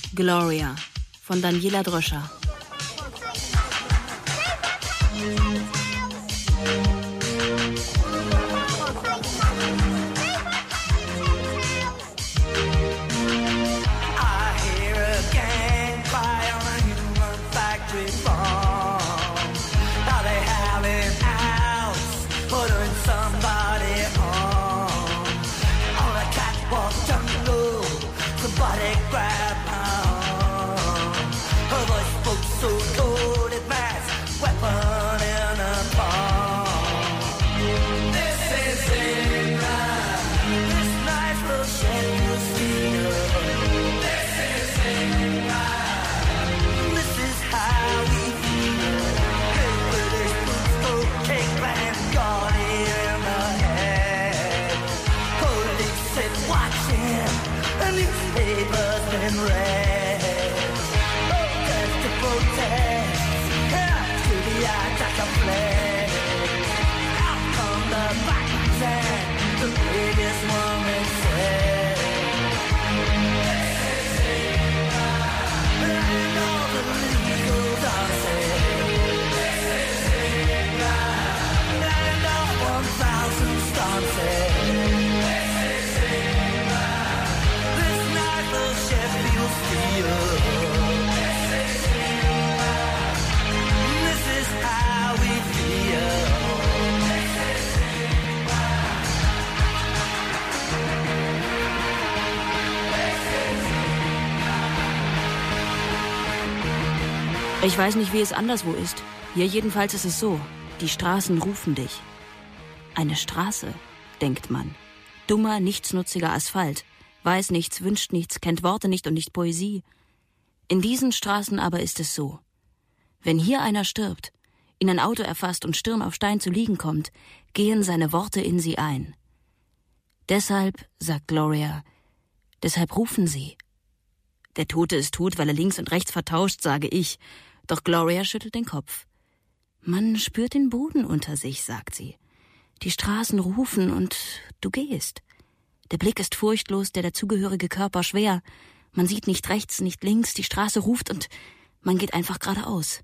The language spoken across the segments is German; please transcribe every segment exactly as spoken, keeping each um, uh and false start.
Gloria von Daniela Dröscher. Ich weiß nicht, wie es anderswo ist. Hier jedenfalls ist es so. Die Straßen rufen dich. Eine Straße, denkt man. Dummer, nichtsnutziger Asphalt. Weiß nichts, wünscht nichts, kennt Worte nicht und nicht Poesie. In diesen Straßen aber ist es so. Wenn hier einer stirbt, ihn ein Auto erfasst und Stirn auf Stein zu liegen kommt, gehen seine Worte in sie ein. Deshalb, sagt Gloria, deshalb rufen sie. Der Tote ist tot, weil er links und rechts vertauscht, sage ich. Doch Gloria schüttelt den Kopf. Man spürt den Boden unter sich, sagt sie. Die Straßen rufen und du gehst. Der Blick ist furchtlos, der dazugehörige Körper schwer. Man sieht nicht rechts, nicht links, die Straße ruft und man geht einfach geradeaus.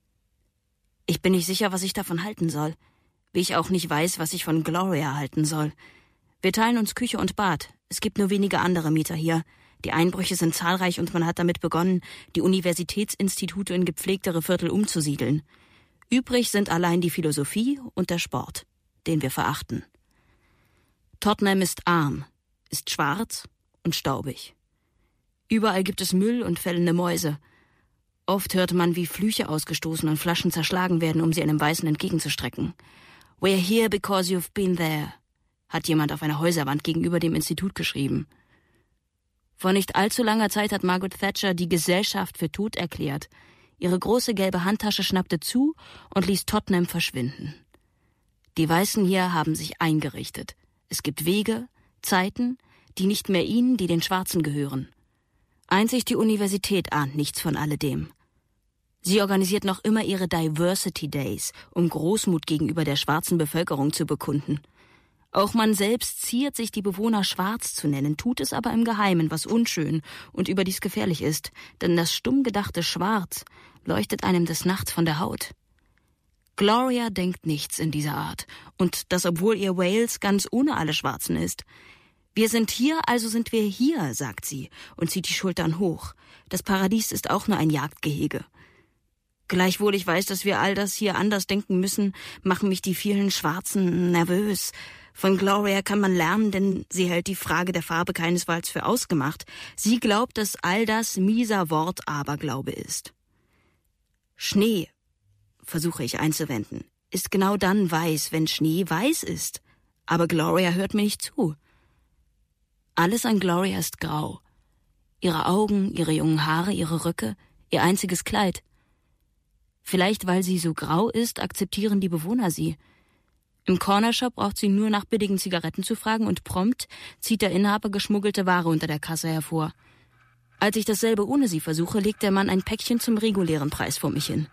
Ich bin nicht sicher, was ich davon halten soll. Wie ich auch nicht weiß, was ich von Gloria halten soll. Wir teilen uns Küche und Bad. Es gibt nur wenige andere Mieter hier. Die Einbrüche sind zahlreich und man hat damit begonnen, die Universitätsinstitute in gepflegtere Viertel umzusiedeln. Übrig sind allein die Philosophie und der Sport, den wir verachten. Tottenham ist arm, ist schwarz und staubig. Überall gibt es Müll und fällende Mäuse. Oft hört man, wie Flüche ausgestoßen und Flaschen zerschlagen werden, um sie einem Weißen entgegenzustrecken. We're here because you've been there, hat jemand auf einer Häuserwand gegenüber dem Institut geschrieben. Vor nicht allzu langer Zeit hat Margaret Thatcher die Gesellschaft für tot erklärt. Ihre große gelbe Handtasche schnappte zu und ließ Tottenham verschwinden. Die Weißen hier haben sich eingerichtet. Es gibt Wege, Zeiten, die nicht mehr ihnen, die den Schwarzen gehören. Einzig die Universität ahnt nichts von alledem. Sie organisiert noch immer ihre Diversity Days, um Großmut gegenüber der schwarzen Bevölkerung zu bekunden. Auch man selbst ziert sich, die Bewohner schwarz zu nennen, tut es aber im Geheimen, was unschön und überdies gefährlich ist, denn das stumm gedachte Schwarz leuchtet einem des Nachts von der Haut. Gloria denkt nichts in dieser Art, und das obwohl ihr Wales ganz ohne alle Schwarzen ist. Wir sind hier, also sind wir hier, sagt sie und zieht die Schultern hoch. Das Paradies ist auch nur ein Jagdgehege. Gleichwohl ich weiß, dass wir all das hier anders denken müssen, machen mich die vielen Schwarzen nervös. Von Gloria kann man lernen, denn sie hält die Frage der Farbe keinesfalls für ausgemacht. Sie glaubt, dass all das mieser Wortaberglaube ist. Schnee, versuche ich einzuwenden, ist genau dann weiß, wenn Schnee weiß ist. Aber Gloria hört mir nicht zu. Alles an Gloria ist grau. Ihre Augen, ihre jungen Haare, ihre Röcke, ihr einziges Kleid. Vielleicht, weil sie so grau ist, akzeptieren die Bewohner sie. Im Cornershop braucht sie nur nach billigen Zigaretten zu fragen und prompt zieht der Inhaber geschmuggelte Ware unter der Kasse hervor. Als ich dasselbe ohne sie versuche, legt der Mann ein Päckchen zum regulären Preis vor mich hin.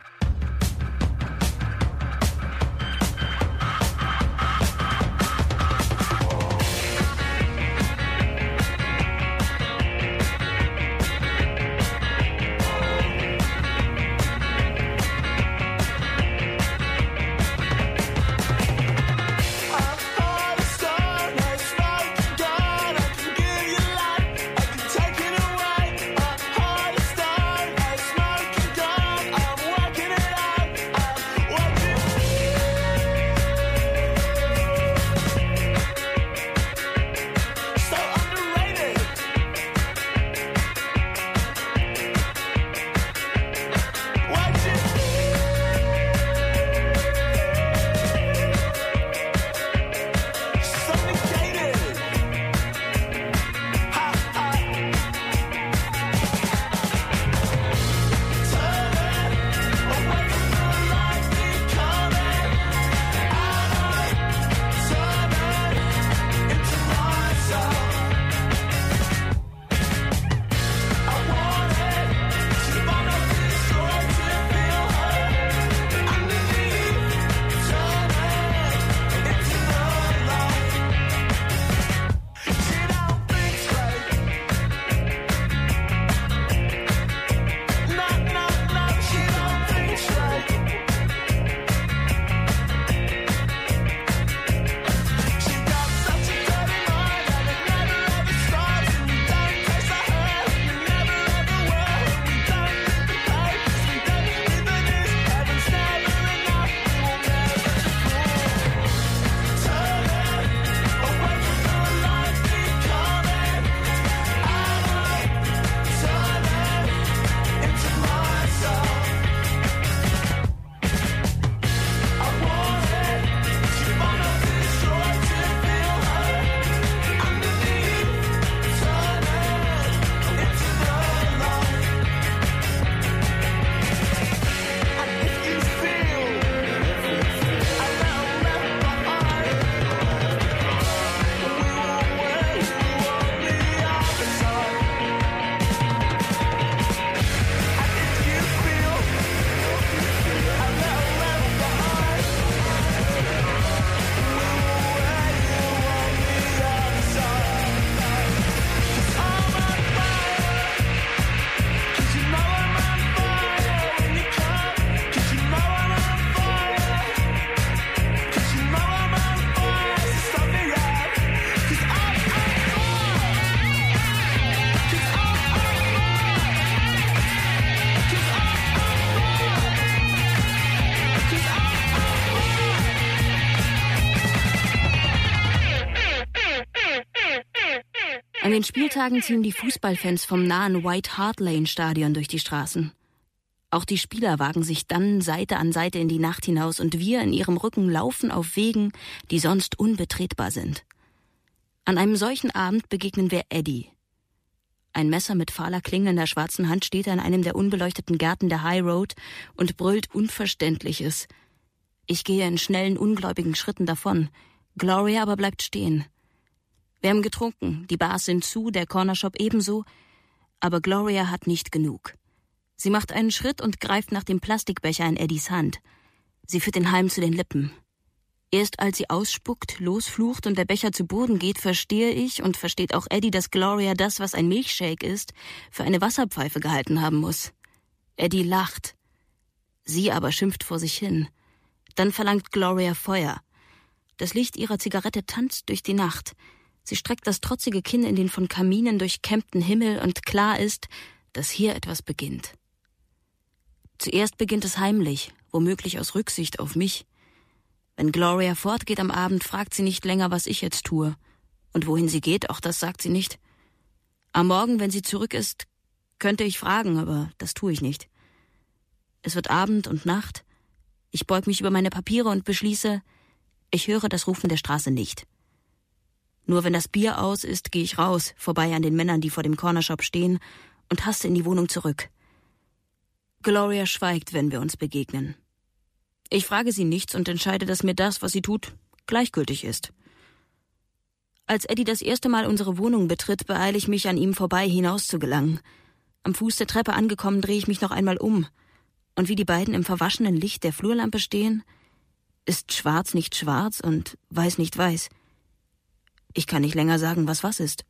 An den Spieltagen ziehen die Fußballfans vom nahen White Hart Lane Stadion durch die Straßen. Auch die Spieler wagen sich dann Seite an Seite in die Nacht hinaus und wir in ihrem Rücken laufen auf Wegen, die sonst unbetretbar sind. An einem solchen Abend begegnen wir Eddie. Ein Messer mit fahler Klinge in der schwarzen Hand steht er in einem der unbeleuchteten Gärten der High Road und brüllt Unverständliches. Ich gehe in schnellen, ungläubigen Schritten davon. Gloria aber bleibt stehen. Wir haben getrunken, die Bars sind zu, der Cornershop ebenso, aber Gloria hat nicht genug. Sie macht einen Schritt und greift nach dem Plastikbecher in Eddies Hand. Sie führt den Halm zu den Lippen. Erst als sie ausspuckt, losflucht und der Becher zu Boden geht, verstehe ich und versteht auch Eddie, dass Gloria das, was ein Milchshake ist, für eine Wasserpfeife gehalten haben muss. Eddie lacht. Sie aber schimpft vor sich hin. Dann verlangt Gloria Feuer. Das Licht ihrer Zigarette tanzt durch die Nacht. Sie streckt das trotzige Kinn in den von Kaminen durchkämmten Himmel und klar ist, dass hier etwas beginnt. Zuerst beginnt es heimlich, womöglich aus Rücksicht auf mich. Wenn Gloria fortgeht am Abend, fragt sie nicht länger, was ich jetzt tue. Und wohin sie geht, auch das sagt sie nicht. Am Morgen, wenn sie zurück ist, könnte ich fragen, aber das tue ich nicht. Es wird Abend und Nacht. Ich beug mich über meine Papiere und beschließe, ich höre das Rufen der Straße nicht. Nur wenn das Bier aus ist, gehe ich raus, vorbei an den Männern, die vor dem Cornershop stehen, und haste in die Wohnung zurück. Gloria schweigt, wenn wir uns begegnen. Ich frage sie nichts und entscheide, dass mir das, was sie tut, gleichgültig ist. Als Eddie das erste Mal unsere Wohnung betritt, beeile ich mich, an ihm vorbei hinaus zu gelangen. Am Fuß der Treppe angekommen, drehe ich mich noch einmal um. Und wie die beiden im verwaschenen Licht der Flurlampe stehen, ist schwarz nicht schwarz und weiß nicht weiß. Ich kann nicht länger sagen, was was ist.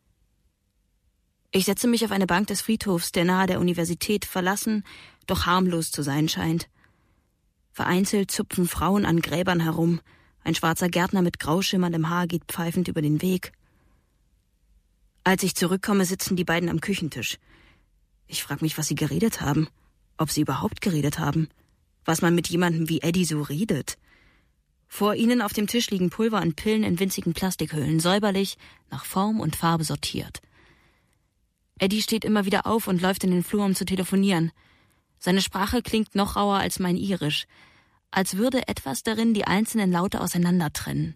Ich setze mich auf eine Bank des Friedhofs, der nahe der Universität verlassen, doch harmlos zu sein scheint. Vereinzelt zupfen Frauen an Gräbern herum. Ein schwarzer Gärtner mit grauschimmerndem Haar geht pfeifend über den Weg. Als ich zurückkomme, sitzen die beiden am Küchentisch. Ich frage mich, was sie geredet haben. Ob sie überhaupt geredet haben. Was man mit jemandem wie Eddie so redet. Vor ihnen auf dem Tisch liegen Pulver und Pillen in winzigen Plastikhüllen, säuberlich, nach Form und Farbe sortiert. Eddie steht immer wieder auf und läuft in den Flur, um zu telefonieren. Seine Sprache klingt noch rauer als mein Irisch, als würde etwas darin die einzelnen Laute auseinander trennen.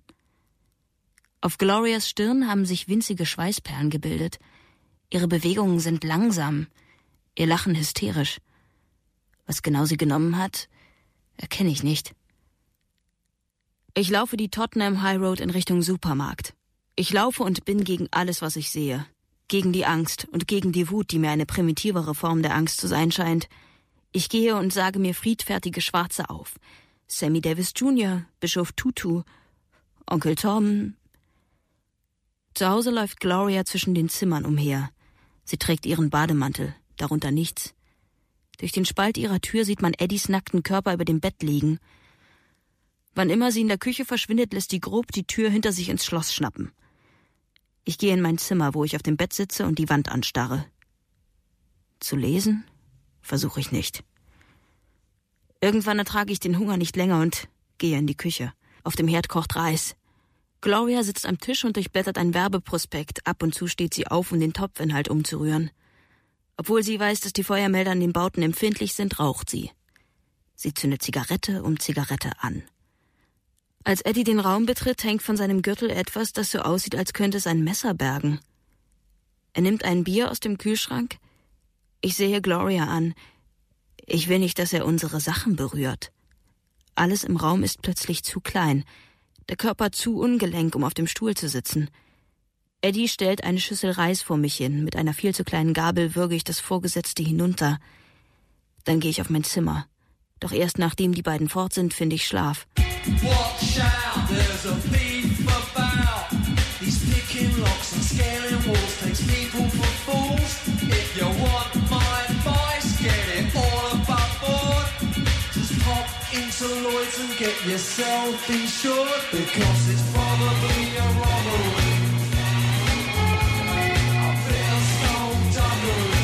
Auf Glorias Stirn haben sich winzige Schweißperlen gebildet. Ihre Bewegungen sind langsam, ihr Lachen hysterisch. Was genau sie genommen hat, erkenne ich nicht. Ich laufe die Tottenham High Road in Richtung Supermarkt. Ich laufe und bin gegen alles, was ich sehe. Gegen die Angst und gegen die Wut, die mir eine primitivere Form der Angst zu sein scheint. Ich gehe und sage mir friedfertige Schwarze auf. Sammy Davis Junior, Bischof Tutu, Onkel Tom. Zu Hause läuft Gloria zwischen den Zimmern umher. Sie trägt ihren Bademantel, darunter nichts. Durch den Spalt ihrer Tür sieht man Eddies nackten Körper über dem Bett liegen. Wann immer sie in der Küche verschwindet, lässt die grob die Tür hinter sich ins Schloss schnappen. Ich gehe in mein Zimmer, wo ich auf dem Bett sitze und die Wand anstarre. Zu lesen versuche ich nicht. Irgendwann ertrage ich den Hunger nicht länger und gehe in die Küche. Auf dem Herd kocht Reis. Gloria sitzt am Tisch und durchblättert ein Werbeprospekt. Ab und zu steht sie auf, um den Topfinhalt umzurühren. Obwohl sie weiß, dass die Feuermelder an den Bauten empfindlich sind, raucht sie. Sie zündet Zigarette um Zigarette an. Als Eddie den Raum betritt, hängt von seinem Gürtel etwas, das so aussieht, als könnte es ein Messer bergen. Er nimmt ein Bier aus dem Kühlschrank. Ich sehe Gloria an. Ich will nicht, dass er unsere Sachen berührt. Alles im Raum ist plötzlich zu klein, der Körper zu ungelenk, um auf dem Stuhl zu sitzen. Eddie stellt eine Schüssel Reis vor mich hin. Mit einer viel zu kleinen Gabel würge ich das Vorgesetzte hinunter. Dann gehe ich auf mein Zimmer. Doch erst nachdem die beiden fort sind, finde ich Schlaf. Watch out, there's a thief about. He's picking locks and scaling walls, takes people for fools. If you want my advice, get it all above board. Just pop into Lloyd's and get yourself insured, because it's probably a robbery. I feel so duggery.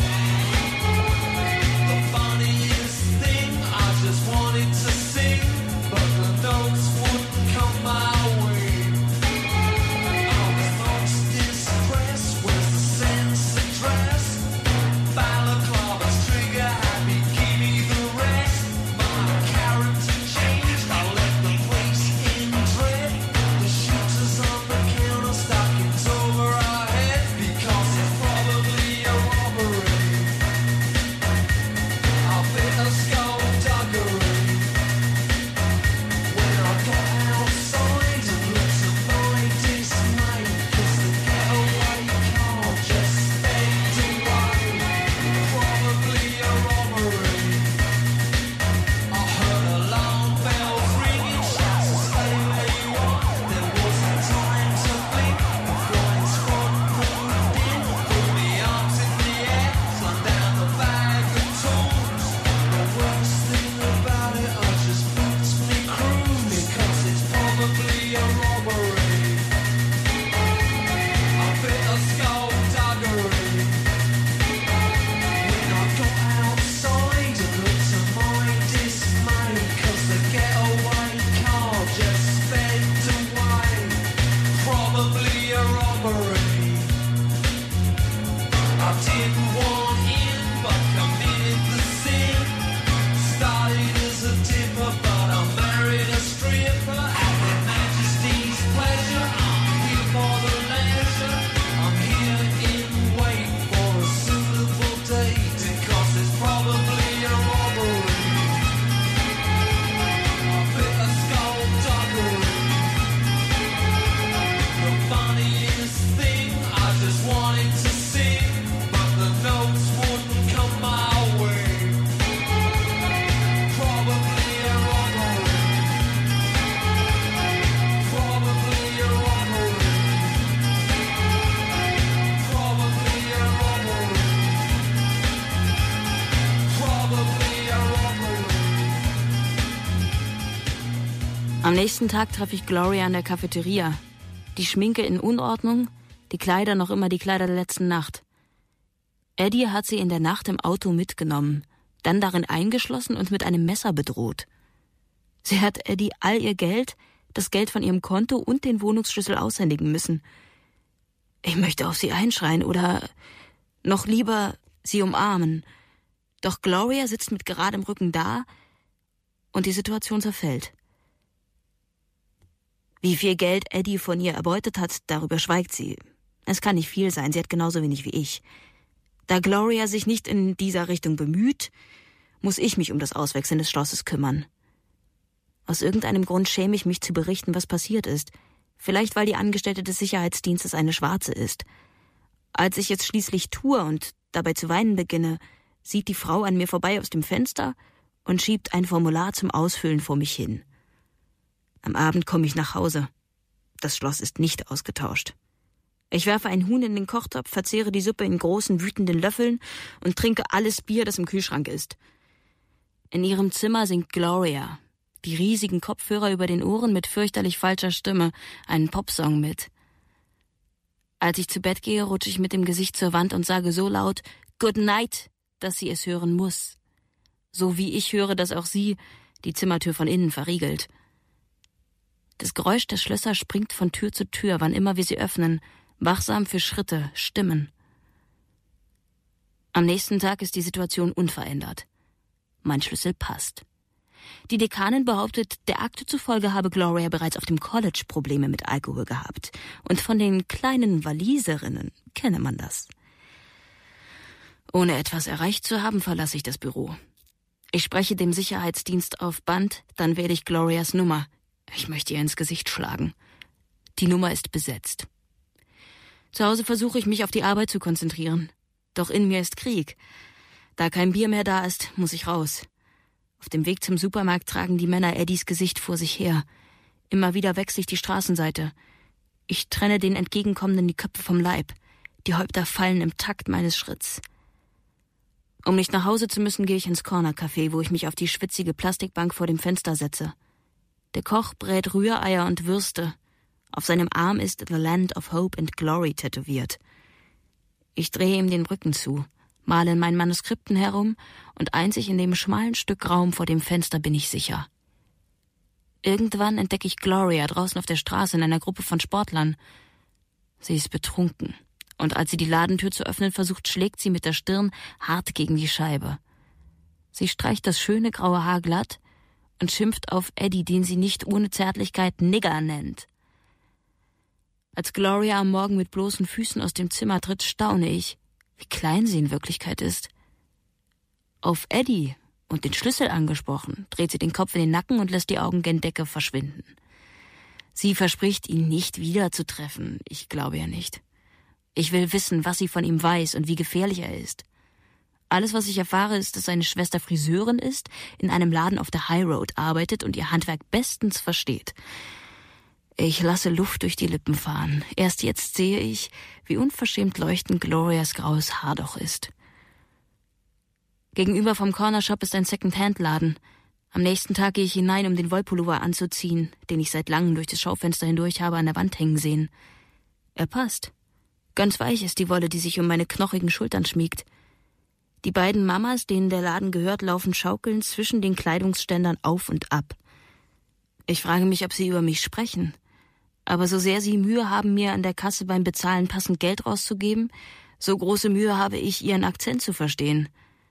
The funniest thing, I just wanted to sing, but the notes wouldn't come my way. I was most distressed. Am nächsten Tag treffe ich Gloria an der Cafeteria. Die Schminke in Unordnung, die Kleider noch immer die Kleider der letzten Nacht. Eddie hat sie in der Nacht im Auto mitgenommen, dann darin eingeschlossen und mit einem Messer bedroht. Sie hat Eddie all ihr Geld, das Geld von ihrem Konto und den Wohnungsschlüssel aushändigen müssen. Ich möchte auf sie einschreien oder noch lieber sie umarmen. Doch Gloria sitzt mit geradem Rücken da und die Situation zerfällt. Wie viel Geld Eddie von ihr erbeutet hat, darüber schweigt sie. Es kann nicht viel sein, sie hat genauso wenig wie ich. Da Gloria sich nicht in dieser Richtung bemüht, muss ich mich um das Auswechseln des Schlosses kümmern. Aus irgendeinem Grund schäme ich mich zu berichten, was passiert ist. Vielleicht, weil die Angestellte des Sicherheitsdienstes eine Schwarze ist. Als ich jetzt schließlich tue und dabei zu weinen beginne, sieht die Frau an mir vorbei aus dem Fenster und schiebt ein Formular zum Ausfüllen vor mich hin. Am Abend komme ich nach Hause. Das Schloss ist nicht ausgetauscht. Ich werfe ein Huhn in den Kochtopf, verzehre die Suppe in großen, wütenden Löffeln und trinke alles Bier, das im Kühlschrank ist. In ihrem Zimmer singt Gloria, die riesigen Kopfhörer über den Ohren mit fürchterlich falscher Stimme, einen Popsong mit. Als ich zu Bett gehe, rutsche ich mit dem Gesicht zur Wand und sage so laut Good night, dass sie es hören muss. So wie ich höre, dass auch sie die Zimmertür von innen verriegelt. Das Geräusch der Schlösser springt von Tür zu Tür, wann immer wir sie öffnen, wachsam für Schritte, Stimmen. Am nächsten Tag ist die Situation unverändert. Mein Schlüssel passt. Die Dekanin behauptet, der Akte zufolge habe Gloria bereits auf dem College Probleme mit Alkohol gehabt. Und von den kleinen Waliserinnen kenne man das. Ohne etwas erreicht zu haben, verlasse ich das Büro. Ich spreche dem Sicherheitsdienst auf Band, dann wähle ich Glorias Nummer. Ich möchte ihr ins Gesicht schlagen. Die Nummer ist besetzt. Zu Hause versuche ich mich auf die Arbeit zu konzentrieren. Doch in mir ist Krieg. Da kein Bier mehr da ist, muss ich raus. Auf dem Weg zum Supermarkt tragen die Männer Eddies Gesicht vor sich her. Immer wieder wechsle ich die Straßenseite. Ich trenne den Entgegenkommenden die Köpfe vom Leib. Die Häupter fallen im Takt meines Schritts. Um nicht nach Hause zu müssen, gehe ich ins Corner-Café, wo ich mich auf die schwitzige Plastikbank vor dem Fenster setze. Der Koch brät Rühreier und Würste. Auf seinem Arm ist The Land of Hope and Glory tätowiert. Ich drehe ihm den Rücken zu, male in meinen Manuskripten herum und einzig in dem schmalen Stück Raum vor dem Fenster bin ich sicher. Irgendwann entdecke ich Gloria draußen auf der Straße in einer Gruppe von Sportlern. Sie ist betrunken und als sie die Ladentür zu öffnen versucht, schlägt sie mit der Stirn hart gegen die Scheibe. Sie streicht das schöne graue Haar glatt und schimpft auf Eddie, den sie nicht ohne Zärtlichkeit Nigger nennt. Als Gloria am Morgen mit bloßen Füßen aus dem Zimmer tritt, staune ich, wie klein sie in Wirklichkeit ist. Auf Eddie und den Schlüssel angesprochen, dreht sie den Kopf in den Nacken und lässt die Augen gen Decke verschwinden. Sie verspricht, ihn nicht wiederzutreffen. Ich glaube ja nicht. Ich will wissen, was sie von ihm weiß und wie gefährlich er ist. Alles, was ich erfahre, ist, dass seine Schwester Friseurin ist, in einem Laden auf der High Road arbeitet und ihr Handwerk bestens versteht. Ich lasse Luft durch die Lippen fahren. Erst jetzt sehe ich, wie unverschämt leuchtend Glorias graues Haar doch ist. Gegenüber vom Cornershop ist ein Second-Hand-Laden. Am nächsten Tag gehe ich hinein, um den Wollpullover anzuziehen, den ich seit langem durch das Schaufenster hindurch habe an der Wand hängen sehen. Er passt. Ganz weich ist die Wolle, die sich um meine knochigen Schultern schmiegt. Die beiden Mamas, denen der Laden gehört, laufen schaukelnd zwischen den Kleidungsständern auf und ab. Ich frage mich, ob sie über mich sprechen. Aber so sehr sie Mühe haben, mir an der Kasse beim Bezahlen passend Geld rauszugeben, so große Mühe habe ich, ihren Akzent zu verstehen.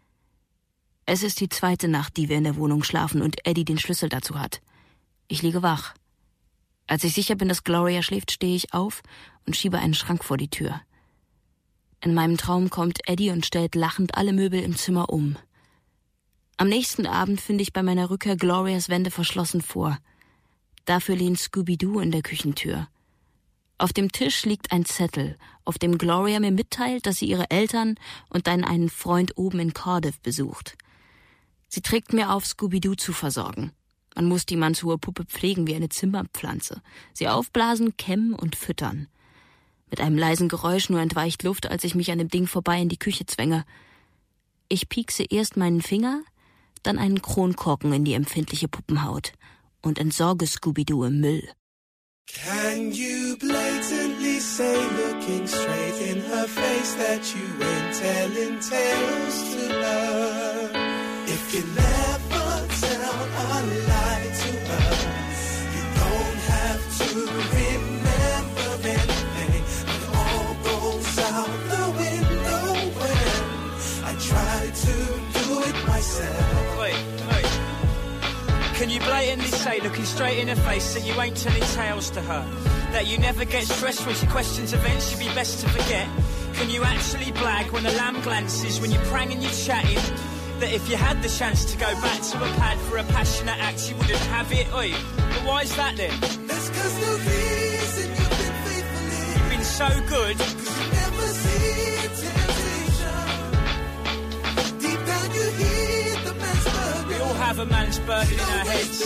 Es ist die zweite Nacht, die wir in der Wohnung schlafen und Eddie den Schlüssel dazu hat. Ich liege wach. Als ich sicher bin, dass Gloria schläft, stehe ich auf und schiebe einen Schrank vor die Tür. In meinem Traum kommt Eddie und stellt lachend alle Möbel im Zimmer um. Am nächsten Abend finde ich bei meiner Rückkehr Glorias Wände verschlossen vor. Dafür lehnt Scooby-Doo in der Küchentür. Auf dem Tisch liegt ein Zettel, auf dem Gloria mir mitteilt, dass sie ihre Eltern und dann einen Freund oben in Cardiff besucht. Sie trägt mir auf, Scooby-Doo zu versorgen. Man muss die mannshohe Puppe pflegen wie eine Zimmerpflanze, sie aufblasen, kämmen und füttern. Mit einem leisen Geräusch nur entweicht Luft, als ich mich an dem Ding vorbei in die Küche zwänge. Ich piekse erst meinen Finger, dann einen Kronkorken in die empfindliche Puppenhaut und entsorge Scooby-Doo im Müll. Can you blatantly say, looking straight in her face, that you ain't telling tales to her? If you never tell a lie to her, you don't have to remember anything. It all goes out the window when I try to do it myself. Wait, wait. Can you blatantly say, looking straight in her face, that you ain't telling tales to her? That you never get stressed when she questions events you'd be best to forget? Can you actually blag when the lamb glances, when you're pranging, you're chatting? That if you had the chance to go back to a pad for a passionate act, you wouldn't have it, oi. But why is that then? That's cause the reason you've been faithfully. You've been so good. Cause you never see temptation. Deep down you hear the man's burden. We all have a man's burden in our heads.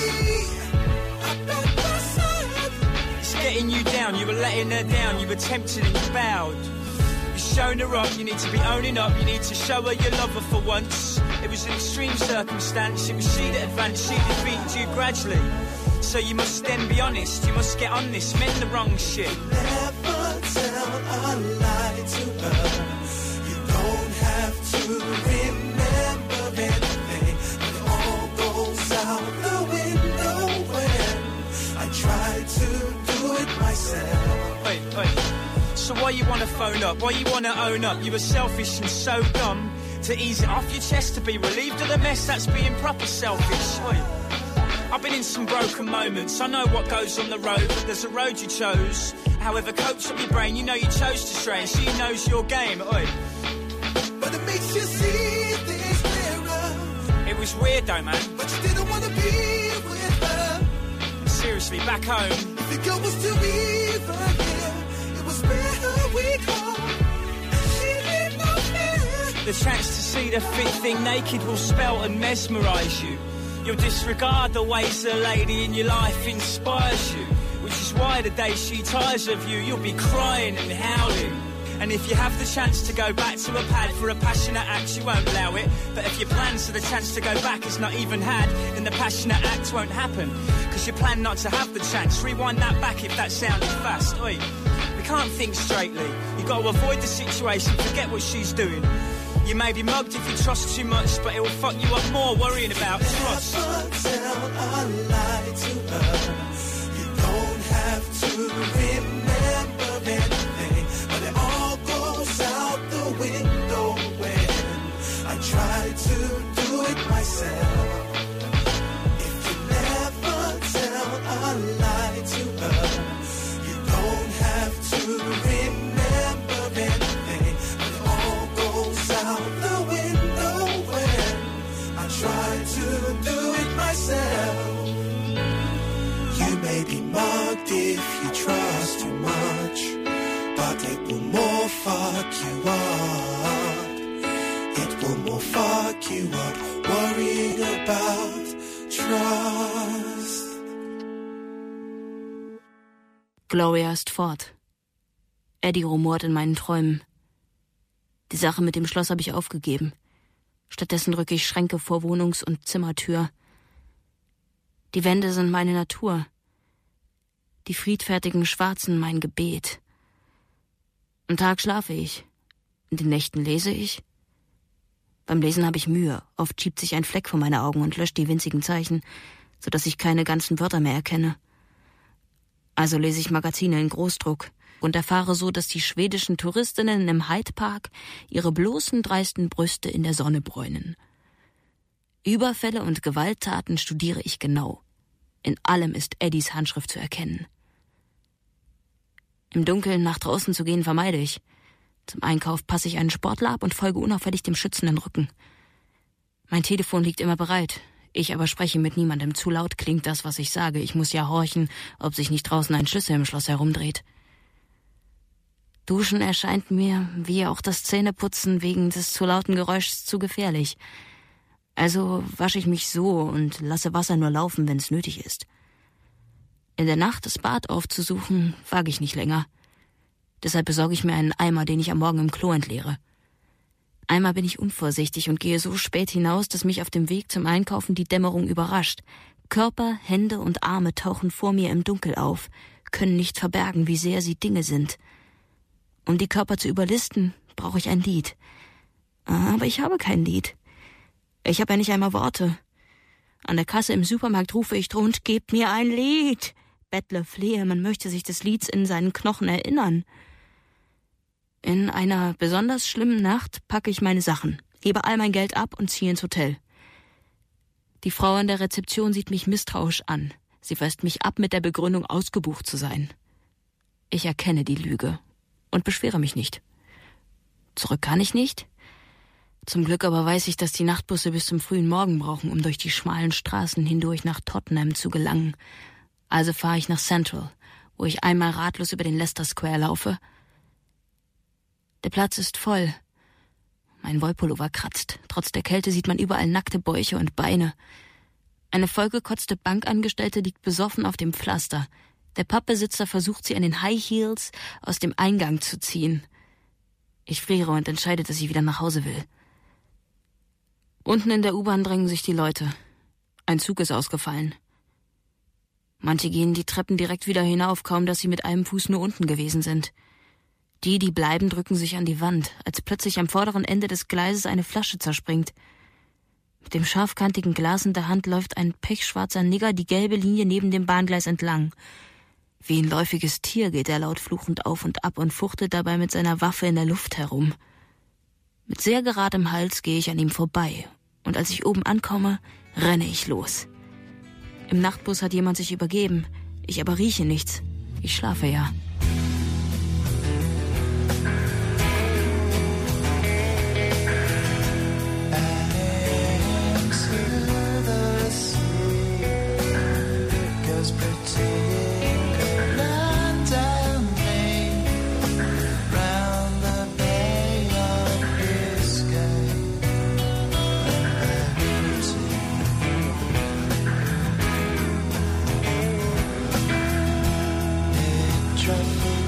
It's getting you down, you were letting her down, you were tempted and you bowed. You've shown her up, you need to be owning up, you need to show her you love her for once. It was an extreme circumstance, it was she that advanced, she defeated you gradually. So you must then be honest, you must get on this, mend the wrong shit. Never tell a lie to her. You don't have to remember anything. It all goes out the window when I try to do it myself. Wait, wait. So why you wanna phone up? Why you wanna own up? You were selfish and so dumb. To ease it off your chest, to be relieved of the mess, that's being proper selfish. Oi. I've been in some broken moments, I know what goes on the road, but there's a road you chose. However, coach up your brain, you know you chose to stray, and she knows your game. Oi. But it makes you see things clearer. It was weird though, man. But you didn't wanna be with her. Seriously, back home. If the girl was to even here, it was better we called. The chance to see the fit thing naked will spell and mesmerise you. You'll disregard the ways the lady in your life inspires you. Which is why the day she tires of you, you'll be crying and howling. And if you have the chance to go back to a pad for a passionate act, you won't allow it. But if your plans for the chance to go back is not even had, then the passionate act won't happen. Cause you plan not to have the chance. Rewind that back if that sounded fast. Oi, we can't think straightly. You gotta avoid the situation, forget what she's doing. You may be mugged if you trust too much, but it will fuck you up more worrying about trust. Never tell a lie to her. You don't have to remember anything, but it all goes out the window when I try to do it myself. If you never tell a lie to her, you don't have to remember anything, but it all goes out the window when I try to do it myself. You may be mugged if you trust too much, but it will more fuck you up. It will more fuck you up, worrying about trust. Gloria ist fort. Eddie rumort in meinen Träumen. Die Sache mit dem Schloss habe ich aufgegeben. Stattdessen drücke ich Schränke vor Wohnungs- und Zimmertür. Die Wände sind meine Natur. Die friedfertigen Schwarzen mein Gebet. Am Tag schlafe ich. In den Nächten lese ich. Beim Lesen habe ich Mühe. Oft schiebt sich ein Fleck vor meine Augen und löscht die winzigen Zeichen, sodass ich keine ganzen Wörter mehr erkenne. Also lese ich Magazine in Großdruck und erfahre so, dass die schwedischen Touristinnen im Hyde Park ihre bloßen, dreisten Brüste in der Sonne bräunen. Überfälle und Gewalttaten studiere ich genau. In allem ist Eddies Handschrift zu erkennen. Im Dunkeln nach draußen zu gehen vermeide ich. Zum Einkauf passe ich einen Sportler ab und folge unauffällig dem schützenden Rücken. Mein Telefon liegt immer bereit. Ich aber spreche mit niemandem. Zu laut klingt das, was ich sage. Ich muss ja horchen, ob sich nicht draußen ein Schlüssel im Schloss herumdreht. Duschen erscheint mir, wie auch das Zähneputzen, wegen des zu lauten Geräuschs zu gefährlich. Also wasche ich mich so und lasse Wasser nur laufen, wenn es nötig ist. In der Nacht das Bad aufzusuchen, wage ich nicht länger. Deshalb besorge ich mir einen Eimer, den ich am Morgen im Klo entleere. Einmal bin ich unvorsichtig und gehe so spät hinaus, dass mich auf dem Weg zum Einkaufen die Dämmerung überrascht. Körper, Hände und Arme tauchen vor mir im Dunkel auf, können nicht verbergen, wie sehr sie Dinge sind. Um die Körper zu überlisten, brauche ich ein Lied. Aber ich habe kein Lied. Ich habe ja nicht einmal Worte. An der Kasse im Supermarkt rufe ich drohend, gebt mir ein Lied. Bettle, flehe, man möchte sich des Lieds in seinen Knochen erinnern. In einer besonders schlimmen Nacht packe ich meine Sachen, gebe all mein Geld ab und ziehe ins Hotel. Die Frau an der Rezeption sieht mich misstrauisch an. Sie weist mich ab mit der Begründung, ausgebucht zu sein. Ich erkenne die Lüge und beschwere mich nicht. Zurück kann ich nicht. Zum Glück aber weiß ich, dass die Nachtbusse bis zum frühen Morgen brauchen, um durch die schmalen Straßen hindurch nach Tottenham zu gelangen. Also fahre ich nach Central, wo ich einmal ratlos über den Leicester Square laufe. Der Platz ist voll. Mein Wollpullover kratzt. Trotz der Kälte sieht man überall nackte Bäuche und Beine. Eine vollgekotzte Bankangestellte liegt besoffen auf dem Pflaster. Der Pubbesitzer versucht, sie an den High Heels aus dem Eingang zu ziehen. Ich friere und entscheide, dass ich wieder nach Hause will. Unten in der U-Bahn drängen sich die Leute. Ein Zug ist ausgefallen. Manche gehen die Treppen direkt wieder hinauf, kaum dass sie mit einem Fuß nur unten gewesen sind. Die, die bleiben, drücken sich an die Wand, als plötzlich am vorderen Ende des Gleises eine Flasche zerspringt. Mit dem scharfkantigen Glas in der Hand läuft ein pechschwarzer Nigger die gelbe Linie neben dem Bahngleis entlang. Wie ein läufiges Tier geht er laut fluchend auf und ab und fuchtelt dabei mit seiner Waffe in der Luft herum. Mit sehr geradem Hals gehe ich an ihm vorbei, und als ich oben ankomme, renne ich los. Im Nachtbus hat jemand sich übergeben, ich aber rieche nichts. Ich schlafe ja. Try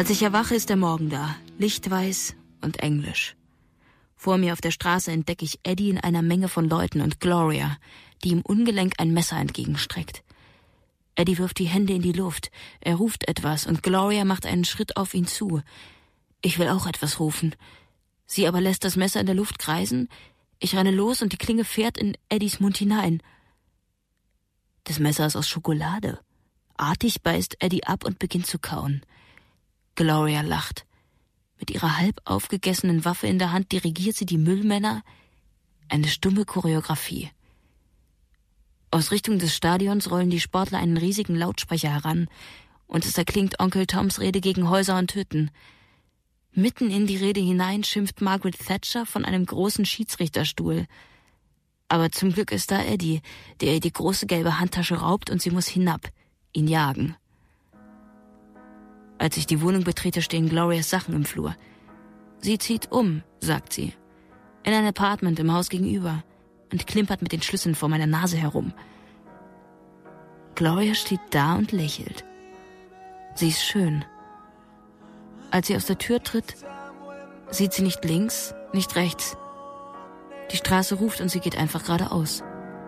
Als ich erwache, ist der Morgen da, lichtweiß und englisch. Vor mir auf der Straße entdecke ich Eddie in einer Menge von Leuten und Gloria, die ihm ungelenk ein Messer entgegenstreckt. Eddie wirft die Hände in die Luft, er ruft etwas und Gloria macht einen Schritt auf ihn zu. Ich will auch etwas rufen. Sie aber lässt das Messer in der Luft kreisen. Ich renne los und die Klinge fährt in Eddies Mund hinein. Das Messer ist aus Schokolade. Artig beißt Eddie ab und beginnt zu kauen. Gloria lacht. Mit ihrer halb aufgegessenen Waffe in der Hand dirigiert sie die Müllmänner. Eine stumme Choreografie. Aus Richtung des Stadions rollen die Sportler einen riesigen Lautsprecher heran und es erklingt Onkel Toms Rede gegen Häuser und Hütten. Mitten in die Rede hinein schimpft Margaret Thatcher von einem großen Schiedsrichterstuhl. Aber zum Glück ist da Eddie, der ihr die große gelbe Handtasche raubt und sie muss hinab, ihn jagen. Als ich die Wohnung betrete, stehen Glorias Sachen im Flur. Sie zieht um, sagt sie, in ein Apartment im Haus gegenüber und klimpert mit den Schlüsseln vor meiner Nase herum. Gloria steht da und lächelt. Sie ist schön. Als sie aus der Tür tritt, sieht sie nicht links, nicht rechts. Die Straße ruft und sie geht einfach geradeaus.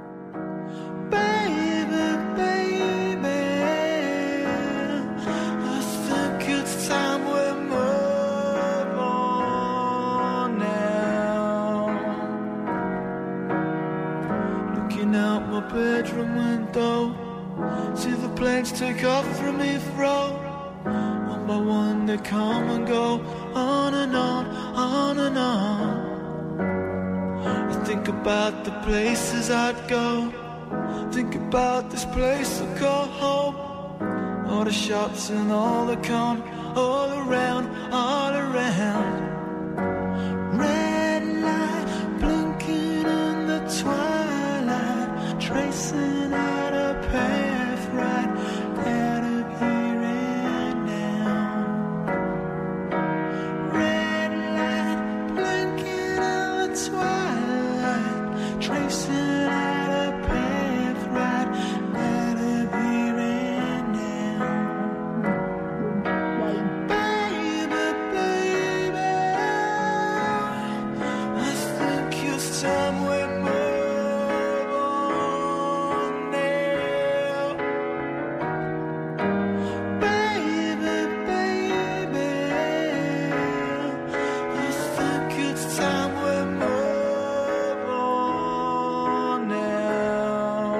Bedroom window, see the planes take off from Heathrow. One by one they come and go, on and on, on and on. I think about the places I'd go, think about this place I call home. All the shops and all the con, all around, all around. Red light blinking in the twilight, tracing out a path right out of here and now. Red light blinking in the twilight, tracing out a path right out of here and now. Baby, baby, I think it's time we move on now. Baby, baby, I think it's time we move on now.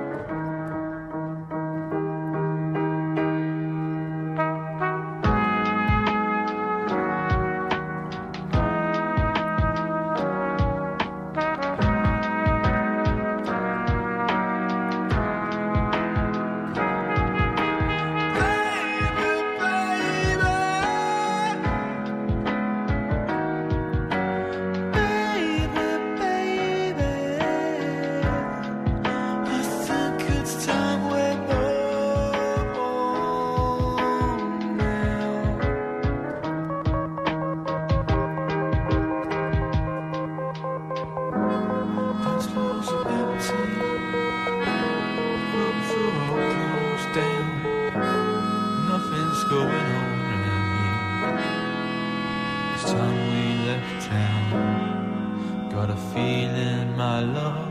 Baby, baby, I think it's time we move on now. Dance floors are empty, rooms are all closed down. Nothing's going on around here. It's time we left town. Got a feeling, my love,